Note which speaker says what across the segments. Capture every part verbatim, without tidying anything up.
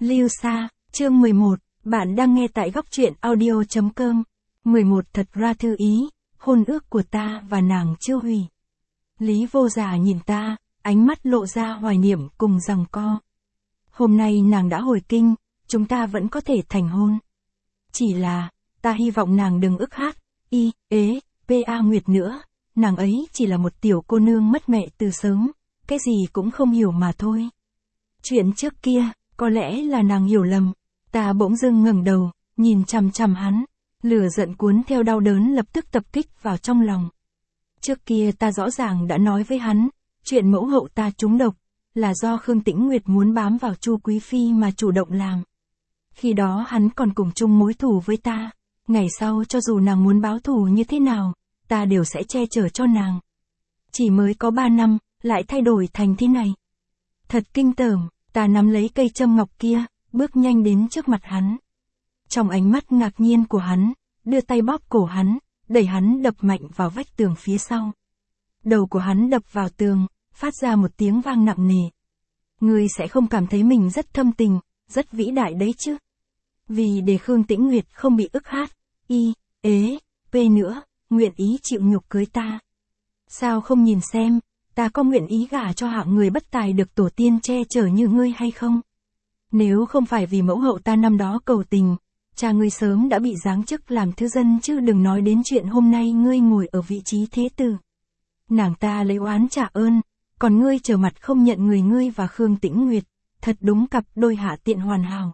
Speaker 1: Lưu Sa, chương mười một, bạn đang nghe tại góc truyện audio chấm com. mười một Thật ra thư ý, hôn ước của ta và nàng chưa hủy. Lý Vô Giả nhìn ta, ánh mắt lộ ra hoài niệm cùng giằng co. Hôm nay nàng đã hồi kinh, chúng ta vẫn có thể thành hôn. Chỉ là, ta hy vọng nàng đừng ức hát, y, ế, pa Nguyệt nữa, nàng ấy chỉ là một tiểu cô nương mất mẹ từ sớm, cái gì cũng không hiểu mà thôi. Chuyện trước kia, có lẽ là nàng hiểu lầm, ta bỗng dưng ngẩng đầu, nhìn chằm chằm hắn, lửa giận cuốn theo đau đớn lập tức tập kích vào trong lòng. Trước kia ta rõ ràng đã nói với hắn, chuyện mẫu hậu ta trúng độc, là do Khương Tĩnh Nguyệt muốn bám vào Chu Quý Phi mà chủ động làm. Khi đó hắn còn cùng chung mối thù với ta, ngày sau cho dù nàng muốn báo thù như thế nào, ta đều sẽ che chở cho nàng. Chỉ mới có ba năm, lại thay đổi thành thế này. Thật kinh tởm, ta nắm lấy cây châm ngọc kia, bước nhanh đến trước mặt hắn. Trong ánh mắt ngạc nhiên của hắn, đưa tay bóp cổ hắn, đẩy hắn đập mạnh vào vách tường phía sau. Đầu của hắn đập vào tường, phát ra một tiếng vang nặng nề. Ngươi sẽ không cảm thấy mình rất thâm tình, rất vĩ đại đấy chứ. Vì để Khương Tĩnh Nguyệt không bị ức hát, y, ế, p nữa, nguyện ý chịu nhục cưới ta. Sao không nhìn xem, ta có nguyện ý gả cho hạng người bất tài được tổ tiên che chở như ngươi hay không? Nếu không phải vì mẫu hậu ta năm đó cầu tình, cha ngươi sớm đã bị giáng chức làm thư dân chứ đừng nói đến chuyện hôm nay ngươi ngồi ở vị trí thế tử. Nàng ta lấy oán trả ơn, còn ngươi trở mặt không nhận người ngươi và Khương Tĩnh Nguyệt, thật đúng cặp đôi hạ tiện hoàn hảo.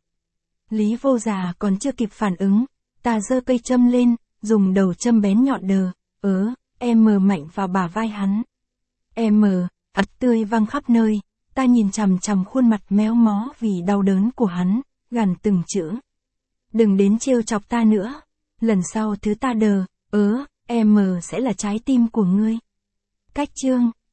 Speaker 1: Lý Vô Giả còn chưa kịp phản ứng, ta giơ cây châm lên, dùng đầu châm bén nhọn đờ, ớ, em mờ mạnh vào bả vai hắn. Em mờ, ật tươi văng khắp nơi, ta nhìn chằm chằm khuôn mặt méo mó vì đau đớn của hắn, gằn từng chữ. Đừng đến trêu chọc ta nữa, lần sau thứ ta đờ, ớ, em mờ sẽ là trái tim của ngươi. Cách chương